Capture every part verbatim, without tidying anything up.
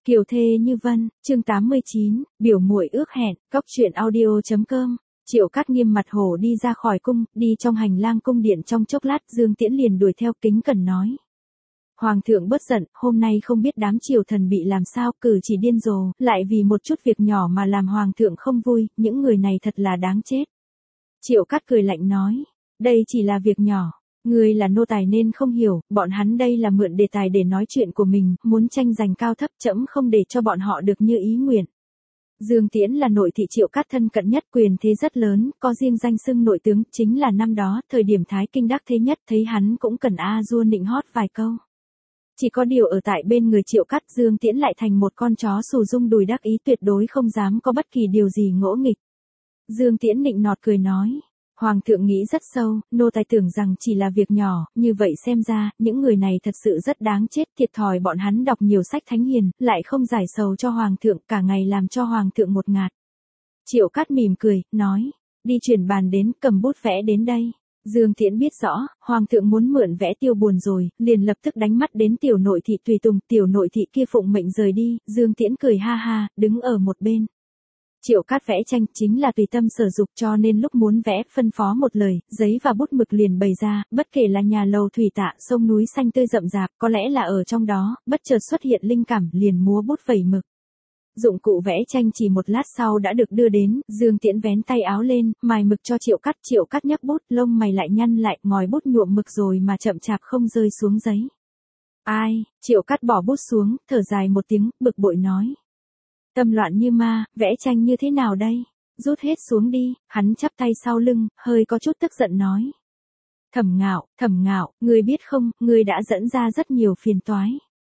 Kiều thê như vân, chương tám mươi chín, biểu muội ước hẹn, cóc truyện audio chấm com. Triệu Cát nghiêm mặt hổ đi ra khỏi cung, đi trong hành lang cung điện trong chốc lát, Dương Tiễn liền đuổi theo kính cẩn nói. Hoàng thượng bớt giận, hôm nay không biết đám triều thần bị làm sao, cử chỉ điên rồ, lại vì một chút việc nhỏ mà làm hoàng thượng không vui, những người này thật là đáng chết. Triệu Cát cười lạnh nói, đây chỉ là việc nhỏ. Người là nô tài nên không hiểu, bọn hắn đây là mượn đề tài để nói chuyện của mình, muốn tranh giành cao thấp, trẫm không để cho bọn họ được như ý nguyện. Dương Tiễn là nội thị Triệu Cát thân cận nhất, quyền thế rất lớn, có riêng danh xưng nội tướng, chính là năm đó, thời điểm Thái Kinh đắc thế nhất, thấy hắn cũng cần a dua nịnh hót vài câu. Chỉ có điều ở tại bên người Triệu Cát, Dương Tiễn lại thành một con chó xù rung đùi đắc ý, tuyệt đối không dám có bất kỳ điều gì ngỗ nghịch. Dương Tiễn nịnh nọt cười nói. Hoàng thượng nghĩ rất sâu, nô tài tưởng rằng chỉ là việc nhỏ, như vậy xem ra, những người này thật sự rất đáng chết, thiệt thòi bọn hắn đọc nhiều sách thánh hiền, lại không giải sầu cho hoàng thượng, cả ngày làm cho hoàng thượng một ngạt. Triệu Cát mỉm cười, nói, đi chuyển bàn đến, cầm bút vẽ đến đây. Dương Tiễn biết rõ, hoàng thượng muốn mượn vẽ tiêu buồn rồi, liền lập tức đánh mắt đến tiểu nội thị tùy tùng, tiểu nội thị kia phụng mệnh rời đi, Dương Tiễn cười ha ha, đứng ở một bên. Triệu Cát vẽ tranh chính là tùy tâm sở dục, cho nên lúc muốn vẽ, phân phó một lời, giấy và bút mực liền bày ra, bất kể là nhà lầu thủy tạ, sông núi xanh tươi rậm rạp, có lẽ là ở trong đó, bất chợt xuất hiện linh cảm, liền múa bút vẩy mực. Dụng cụ vẽ tranh chỉ một lát sau đã được đưa đến, Dương Tiễn vén tay áo lên, mài mực cho Triệu Cát, Triệu Cát nhấc bút, lông mày lại nhăn lại, ngòi bút nhuộm mực rồi mà chậm chạp không rơi xuống giấy. Ai, Triệu Cát bỏ bút xuống, thở dài một tiếng, bực bội nói. Tâm loạn như ma, vẽ tranh như thế nào đây? Rút hết xuống đi, hắn chắp tay sau lưng, hơi có chút tức giận nói. Thẩm Ngạo, Thẩm Ngạo, ngươi biết không, ngươi đã dẫn ra rất nhiều phiền toái.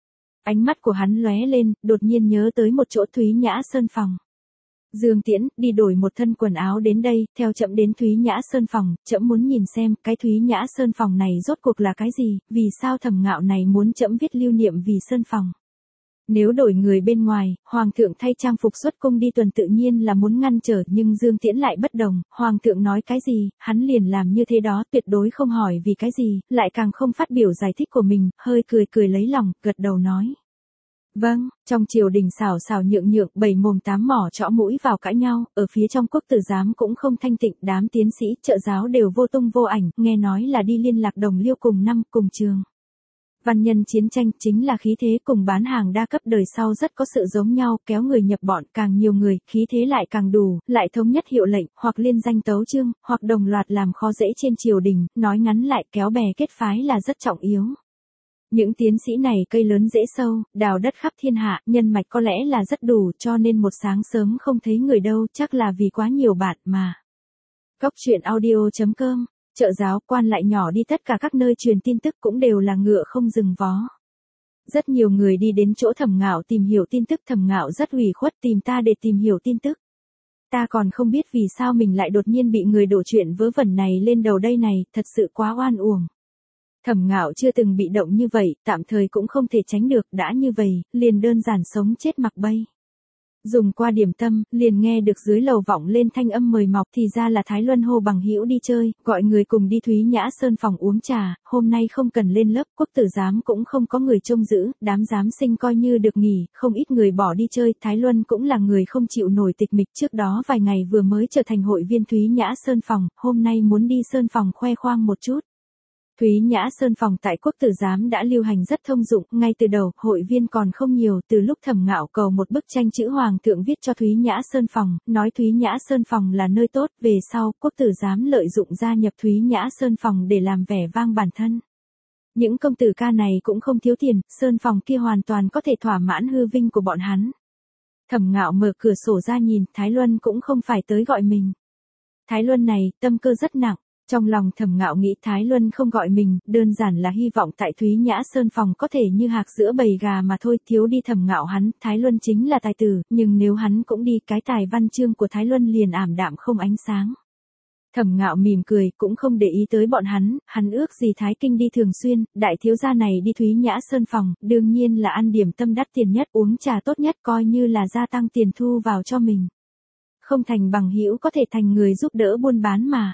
Ánh mắt của hắn lóe lên, đột nhiên nhớ tới một chỗ Thúy Nhã Sơn phòng. Dương Tiễn, đi đổi một thân quần áo đến đây, theo trẫm đến Thúy Nhã Sơn phòng, trẫm muốn nhìn xem, cái Thúy Nhã Sơn phòng này rốt cuộc là cái gì, vì sao Thẩm Ngạo này muốn trẫm viết lưu niệm vì Sơn phòng. Nếu đổi người bên ngoài, hoàng thượng thay trang phục xuất cung đi tuần tự nhiên là muốn ngăn trở, nhưng Dương Tiễn lại bất đồng, hoàng thượng nói cái gì, hắn liền làm như thế đó, tuyệt đối không hỏi vì cái gì, lại càng không phát biểu giải thích của mình, hơi cười cười lấy lòng, gật đầu nói. Vâng, trong triều đình xào xào nhượng nhượng, bảy mồm tám mỏ trõ mũi vào cãi nhau, ở phía trong quốc tử giám cũng không thanh tịnh, đám tiến sĩ, trợ giáo đều vô tung vô ảnh, nghe nói là đi liên lạc đồng liêu cùng năm, cùng trường. Văn nhân chiến tranh chính là khí thế, cùng bán hàng đa cấp đời sau rất có sự giống nhau, kéo người nhập bọn, càng nhiều người, khí thế lại càng đủ, lại thống nhất hiệu lệnh, hoặc liên danh tấu chương, hoặc đồng loạt làm khó dễ trên triều đình, nói ngắn lại, kéo bè kết phái là rất trọng yếu. Những tiến sĩ này cây lớn rễ sâu, đào đất khắp thiên hạ, nhân mạch có lẽ là rất đủ, cho nên một sáng sớm không thấy người đâu, chắc là vì quá nhiều bạn mà. Cóc truyện audio chấm com. Trợ giáo, quan lại nhỏ đi tất cả các nơi truyền tin tức cũng đều là ngựa không dừng vó. Rất nhiều người đi đến chỗ Thẩm Ngạo tìm hiểu tin tức, Thẩm Ngạo rất ủy khuất tìm ta để tìm hiểu tin tức. Ta còn không biết vì sao mình lại đột nhiên bị người đổ chuyện vớ vẩn này lên đầu đây này, thật sự quá oan uổng. Thẩm Ngạo chưa từng bị động như vậy, tạm thời cũng không thể tránh được, đã như vậy, liền đơn giản sống chết mặc bay. Dùng qua điểm tâm, liền nghe được dưới lầu vọng lên thanh âm mời mọc, thì ra là Thái Luân hô bằng hữu đi chơi, gọi người cùng đi Thúy Nhã Sơn phòng uống trà, hôm nay không cần lên lớp, quốc tử giám cũng không có người trông giữ, đám giám sinh coi như được nghỉ, không ít người bỏ đi chơi, Thái Luân cũng là người không chịu nổi tịch mịch, trước đó vài ngày vừa mới trở thành hội viên Thúy Nhã Sơn phòng, hôm nay muốn đi Sơn phòng khoe khoang một chút. Thúy Nhã Sơn phòng tại quốc tử giám đã lưu hành rất thông dụng, ngay từ đầu, hội viên còn không nhiều, từ lúc Thẩm Ngạo cầu một bức tranh chữ hoàng thượng viết cho Thúy Nhã Sơn phòng, nói Thúy Nhã Sơn phòng là nơi tốt, về sau, quốc tử giám lợi dụng gia nhập Thúy Nhã Sơn phòng để làm vẻ vang bản thân. Những công tử ca này cũng không thiếu tiền, Sơn phòng kia hoàn toàn có thể thỏa mãn hư vinh của bọn hắn. Thẩm Ngạo mở cửa sổ ra nhìn, Thái Luân cũng không phải tới gọi mình. Thái Luân này, tâm cơ rất nặng. Trong lòng Thẩm Ngạo nghĩ Thái Luân không gọi mình, đơn giản là hy vọng tại Thúy Nhã Sơn phòng có thể như hạc giữa bầy gà mà thôi, thiếu đi Thẩm Ngạo hắn, Thái Luân chính là tài tử, nhưng nếu hắn cũng đi, cái tài văn chương của Thái Luân liền ảm đạm không ánh sáng. Thẩm Ngạo mỉm cười, cũng không để ý tới bọn hắn, hắn ước gì Thái Kinh đi thường xuyên, đại thiếu gia này đi Thúy Nhã Sơn phòng, đương nhiên là ăn điểm tâm đắt tiền nhất, uống trà tốt nhất, coi như là gia tăng tiền thu vào cho mình. Không thành bằng hữu có thể thành người giúp đỡ buôn bán mà.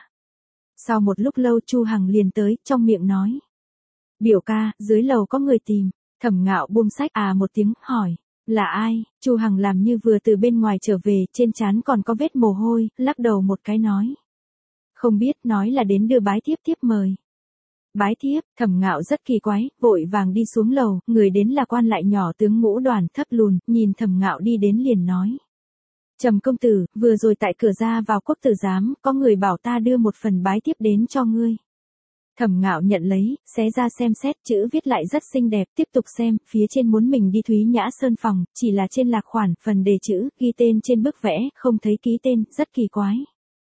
Sau một lúc lâu Chu Hằng liền tới, trong miệng nói. Biểu ca, dưới lầu có người tìm. Thẩm Ngạo buông sách à một tiếng, hỏi. Là ai? Chu Hằng làm như vừa từ bên ngoài trở về, trên trán còn có vết mồ hôi, lắc đầu một cái nói. Không biết, nói là đến đưa bái thiếp tiếp mời. Bái thiếp, Thẩm Ngạo rất kỳ quái, vội vàng đi xuống lầu, người đến là quan lại nhỏ tướng Ngũ Đoàn, thấp lùn, nhìn Thẩm Ngạo đi đến liền nói. Trầm công tử, vừa rồi tại cửa ra vào quốc tử giám, có người bảo ta đưa một phần bái thiếp đến cho ngươi. Thẩm Ngạo nhận lấy, xé ra xem xét, chữ viết lại rất xinh đẹp, tiếp tục xem, phía trên muốn mình đi Thúy Nhã Sơn phòng, chỉ là trên lạc khoản, phần đề chữ, ghi tên trên bức vẽ, không thấy ký tên, rất kỳ quái.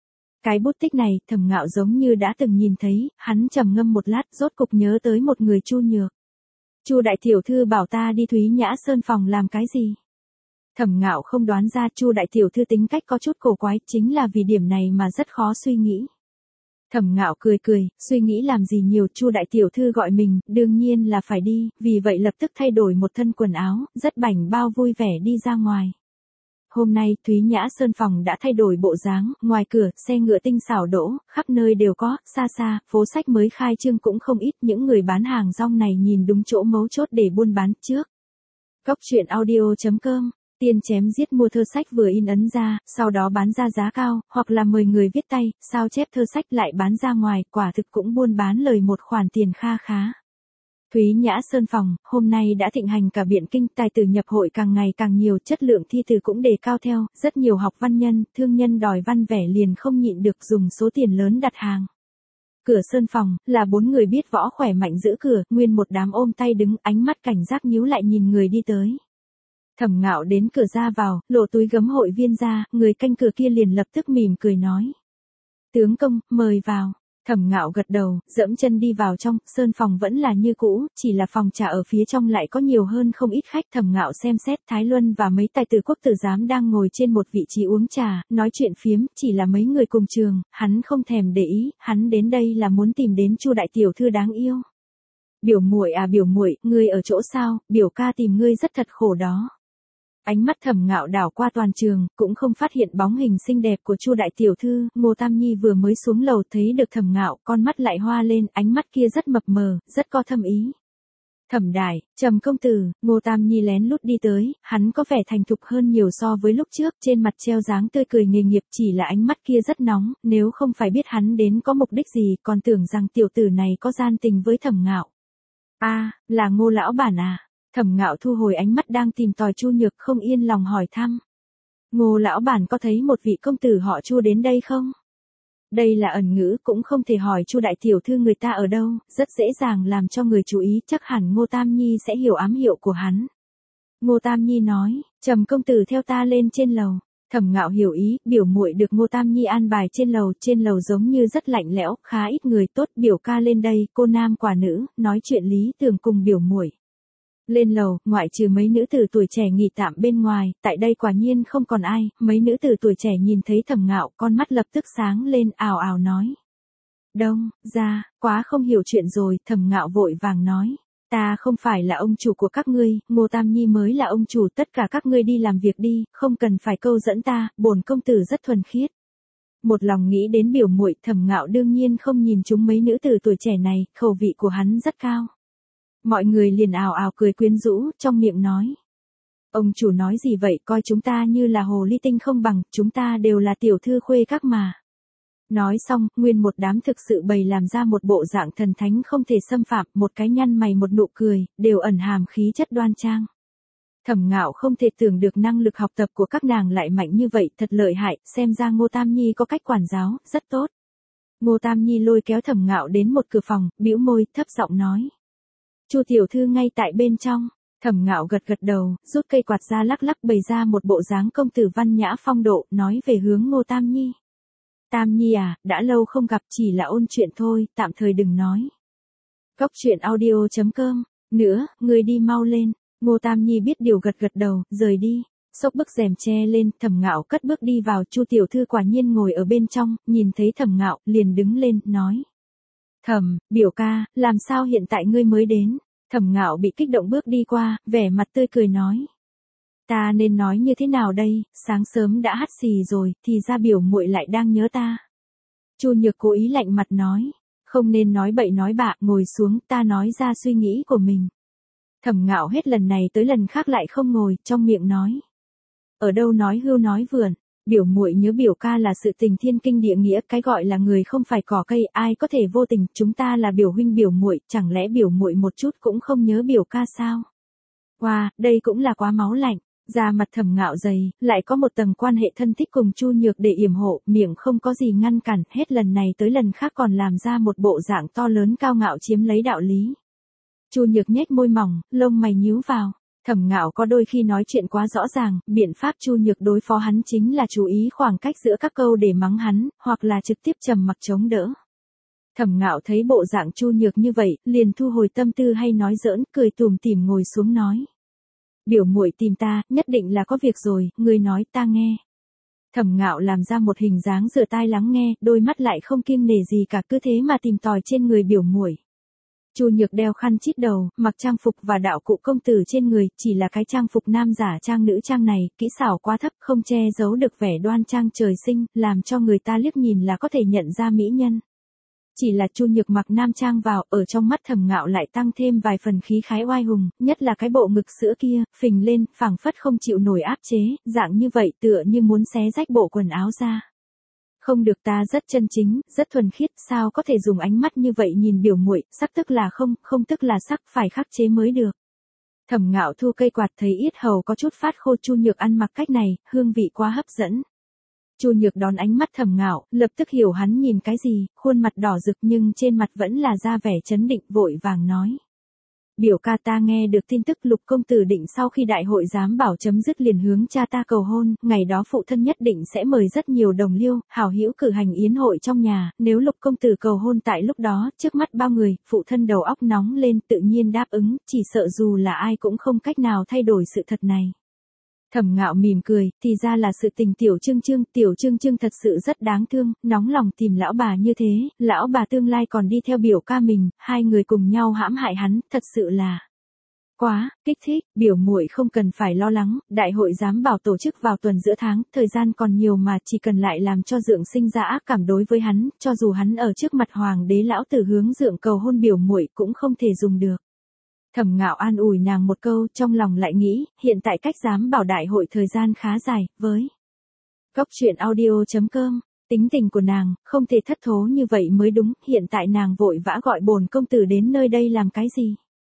Cái bút tích này, Thẩm Ngạo giống như đã từng nhìn thấy, hắn trầm ngâm một lát, rốt cục nhớ tới một người Chu Nhược. Chu đại tiểu thư bảo ta đi Thúy Nhã Sơn phòng làm cái gì? Thẩm Ngạo không đoán ra Chu đại tiểu thư tính cách có chút cổ quái, chính là vì điểm này mà rất khó suy nghĩ. Thẩm Ngạo cười cười, suy nghĩ làm gì nhiều, Chu đại tiểu thư gọi mình, đương nhiên là phải đi, vì vậy lập tức thay đổi một thân quần áo, rất bảnh bao vui vẻ đi ra ngoài. Hôm nay, Thúy Nhã Sơn phòng đã thay đổi bộ dáng, ngoài cửa, xe ngựa tinh xảo đỗ, khắp nơi đều có, xa xa, phố sách mới khai trương cũng không ít, những người bán hàng rong này nhìn đúng chỗ mấu chốt để buôn bán trước. Cóc truyện audio chấm com Tiên chém giết mua thơ sách vừa in ấn ra, sau đó bán ra giá cao, hoặc là mời người viết tay, sao chép thơ sách lại bán ra ngoài, quả thực cũng buôn bán lời một khoản tiền kha khá. Thúy Nhã Sơn phòng, hôm nay đã thịnh hành cả Biện Kinh, tài tử nhập hội càng ngày càng nhiều, chất lượng thi từ cũng đề cao theo, rất nhiều học văn nhân, thương nhân đòi văn vẻ liền không nhịn được dùng số tiền lớn đặt hàng. Cửa Sơn phòng, là bốn người biết võ khỏe mạnh giữ cửa, nguyên một đám ôm tay đứng, ánh mắt cảnh giác nhíu lại nhìn người đi tới. Thẩm Ngạo đến cửa ra vào, lộ túi gấm hội viên ra, người canh cửa kia liền lập tức mỉm cười nói. Tướng công, mời vào. Thẩm Ngạo gật đầu, dẫm chân đi vào trong, sơn phòng vẫn là như cũ, chỉ là phòng trà ở phía trong lại có nhiều hơn không ít khách. Thẩm Ngạo xem xét Thái Luân và mấy tài tử quốc tử giám đang ngồi trên một vị trí uống trà, nói chuyện phiếm, chỉ là mấy người cùng trường, hắn không thèm để ý, hắn đến đây là muốn tìm đến Chu đại tiểu thư đáng yêu. Biểu muội à biểu muội, ngươi ở chỗ sao, biểu ca tìm ngươi rất thật khổ đó. Ánh mắt Thẩm Ngạo đảo qua toàn trường, cũng không phát hiện bóng hình xinh đẹp của Chu đại tiểu thư, Ngô Tam Nhi vừa mới xuống lầu thấy được Thẩm Ngạo, con mắt lại hoa lên, ánh mắt kia rất mập mờ, rất có thâm ý. Thẩm đại, Trầm công tử, Ngô Tam Nhi lén lút đi tới, hắn có vẻ thành thục hơn nhiều so với lúc trước, trên mặt treo dáng tươi cười nghề nghiệp, chỉ là ánh mắt kia rất nóng, nếu không phải biết hắn đến có mục đích gì, còn tưởng rằng tiểu tử này có gian tình với Thẩm Ngạo. A, à, là Ngô lão bản à? Thẩm Ngạo thu hồi ánh mắt đang tìm tòi Chu Nhược, không yên lòng hỏi thăm. Ngô lão bản có thấy một vị công tử họ Chu đến đây không? Đây là ẩn ngữ, cũng không thể hỏi Chu đại tiểu thư người ta ở đâu, rất dễ dàng làm cho người chú ý, chắc hẳn Ngô Tam Nhi sẽ hiểu ám hiệu của hắn. Ngô Tam Nhi nói, Trầm công tử theo ta lên trên lầu. Thẩm Ngạo hiểu ý, biểu muội được Ngô Tam Nhi an bài trên lầu, trên lầu giống như rất lạnh lẽo, khá ít người, tốt, biểu ca lên đây, cô nam quả nữ, nói chuyện lý tưởng cùng biểu muội. Lên lầu, ngoại trừ mấy nữ tử tuổi trẻ nghỉ tạm bên ngoài, tại đây quả nhiên không còn ai, mấy nữ tử tuổi trẻ nhìn thấy Thẩm Ngạo, con mắt lập tức sáng lên, ào ào nói. Đông, ra, quá không hiểu chuyện rồi, Thẩm Ngạo vội vàng nói. Ta không phải là ông chủ của các ngươi, Ngô Tam Nhi mới là ông chủ, tất cả các ngươi đi làm việc đi, không cần phải câu dẫn ta, bổn công tử rất thuần khiết. Một lòng nghĩ đến biểu muội, Thẩm Ngạo đương nhiên không nhìn chúng mấy nữ tử tuổi trẻ này, khẩu vị của hắn rất cao. Mọi người liền ào ào cười quyến rũ, trong miệng nói. Ông chủ nói gì vậy, coi chúng ta như là hồ ly tinh không bằng, chúng ta đều là tiểu thư khuê các mà. Nói xong, nguyên một đám thực sự bày làm ra một bộ dạng thần thánh không thể xâm phạm, một cái nhăn mày một nụ cười, đều ẩn hàm khí chất đoan trang. Thẩm Ngạo không thể tưởng được năng lực học tập của các nàng lại mạnh như vậy, thật lợi hại, xem ra Ngô Tam Nhi có cách quản giáo, rất tốt. Ngô Tam Nhi lôi kéo Thẩm Ngạo đến một cửa phòng, bĩu môi, thấp giọng nói. Chu tiểu thư ngay tại bên trong. Thẩm Ngạo gật gật đầu, rút cây quạt ra lắc lắc bày ra một bộ dáng công tử văn nhã phong độ, nói về hướng Ngô Tam Nhi. Tam Nhi à, đã lâu không gặp, chỉ là ôn chuyện thôi, tạm thời đừng nói. Cóc truyện audio chấm com, nữa, người đi mau lên. Ngô Tam Nhi biết điều gật gật đầu, rời đi. Xốc bức rèm che lên, Thẩm Ngạo cất bước đi vào, Chu tiểu thư quả nhiên ngồi ở bên trong, nhìn thấy Thẩm Ngạo, liền đứng lên, nói. Thẩm, biểu ca, làm sao hiện tại ngươi mới đến? Thẩm Ngạo bị kích động bước đi qua, vẻ mặt tươi cười nói. Ta nên nói như thế nào đây, sáng sớm đã hắt xì rồi, thì ra biểu muội lại đang nhớ ta. Chu Nhược cố ý lạnh mặt nói, không nên nói bậy nói bạ, ngồi xuống, ta nói ra suy nghĩ của mình. Thẩm Ngạo hết lần này tới lần khác lại không ngồi, trong miệng nói. Ở đâu nói hưu nói vượn, biểu muội nhớ biểu ca là sự tình thiên kinh địa nghĩa, cái gọi là người không phải cỏ cây, ai có thể vô tình, chúng ta là biểu huynh biểu muội, chẳng lẽ biểu muội một chút cũng không nhớ biểu ca sao? Wow, đây cũng là quá máu lạnh. Da mặt Thẩm Ngạo dày, lại có một tầng quan hệ thân thích cùng Chu Nhược để yểm hộ, miệng không có gì ngăn cản, hết lần này tới lần khác còn làm ra một bộ dạng to lớn cao ngạo chiếm lấy đạo lý. Chu Nhược nhếch môi mỏng, lông mày nhíu vào. Thẩm Ngạo có đôi khi nói chuyện quá rõ ràng, biện pháp Chu Nhược đối phó hắn chính là chú ý khoảng cách giữa các câu để mắng hắn, hoặc là trực tiếp trầm mặc chống đỡ. Thẩm Ngạo thấy bộ dạng Chu Nhược như vậy, liền thu hồi tâm tư hay nói giỡn, cười tủm tỉm ngồi xuống nói. Biểu muội tìm ta, nhất định là có việc rồi, ngươi nói ta nghe. Thẩm Ngạo làm ra một hình dáng rửa tai lắng nghe, đôi mắt lại không kiêng nể gì cả, cứ thế mà tìm tòi trên người biểu muội. Chu Nhược đeo khăn chít đầu, mặc trang phục và đạo cụ công tử trên người, chỉ là cái trang phục nam giả trang nữ trang này, kỹ xảo quá thấp, không che giấu được vẻ đoan trang trời sinh, làm cho người ta liếc nhìn là có thể nhận ra mỹ nhân. Chỉ là Chu Nhược mặc nam trang vào, ở trong mắt Thẩm Ngạo lại tăng thêm vài phần khí khái oai hùng, nhất là cái bộ ngực sữa kia, phình lên, phảng phất không chịu nổi áp chế, dạng như vậy tựa như muốn xé rách bộ quần áo ra. Không được, ta rất chân chính, rất thuần khiết, sao có thể dùng ánh mắt như vậy nhìn biểu muội, sắc tức là không, không tức là sắc, phải khắc chế mới được. Thẩm Ngạo thu cây quạt thấy yết hầu có chút phát khô, Chu Nhược ăn mặc cách này, hương vị quá hấp dẫn. Chu Nhược đón ánh mắt Thẩm Ngạo, lập tức hiểu hắn nhìn cái gì, khuôn mặt đỏ rực nhưng trên mặt vẫn là ra vẻ chấn định, vội vàng nói. Biểu ca, ta nghe được tin tức Lục công tử định sau khi đại hội giám bảo chấm dứt liền hướng cha ta cầu hôn, ngày đó phụ thân nhất định sẽ mời rất nhiều đồng liêu, hảo hữu cử hành yến hội trong nhà, nếu Lục công tử cầu hôn tại lúc đó, trước mắt bao người, phụ thân đầu óc nóng lên tự nhiên đáp ứng, chỉ sợ dù là ai cũng không cách nào thay đổi sự thật này. Thẩm Ngạo mỉm cười, thì ra là sự tình tiểu Trương Trương, tiểu Trương Trương thật sự rất đáng thương, nóng lòng tìm lão bà như thế, lão bà tương lai còn đi theo biểu ca mình, hai người cùng nhau hãm hại hắn, thật sự là quá kích thích. Biểu muội không cần phải lo lắng, đại hội giám bảo tổ chức vào tuần giữa tháng, thời gian còn nhiều mà, chỉ cần lại làm cho Dượng sinh ra ác cảm đối với hắn, cho dù hắn ở trước mặt hoàng đế lão tử hướng Dượng cầu hôn biểu muội cũng không thể dùng được. Thẩm Ngạo an ủi nàng một câu, trong lòng lại nghĩ, hiện tại cách giám bảo đại hội thời gian khá dài, với Cóc truyện audio chấm com, tính tình của nàng, không thể thất thố như vậy mới đúng, hiện tại nàng vội vã gọi bổn công tử đến nơi đây làm cái gì?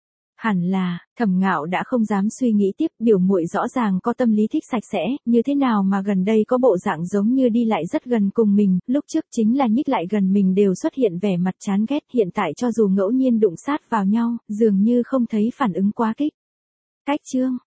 Hẳn là, Thẩm Ngạo đã không dám suy nghĩ tiếp, biểu muội rõ ràng có tâm lý thích sạch sẽ, như thế nào mà gần đây có bộ dạng giống như đi lại rất gần cùng mình, lúc trước chính là nhích lại gần mình đều xuất hiện vẻ mặt chán ghét, hiện tại cho dù ngẫu nhiên đụng sát vào nhau, dường như không thấy phản ứng quá kích. Cách chương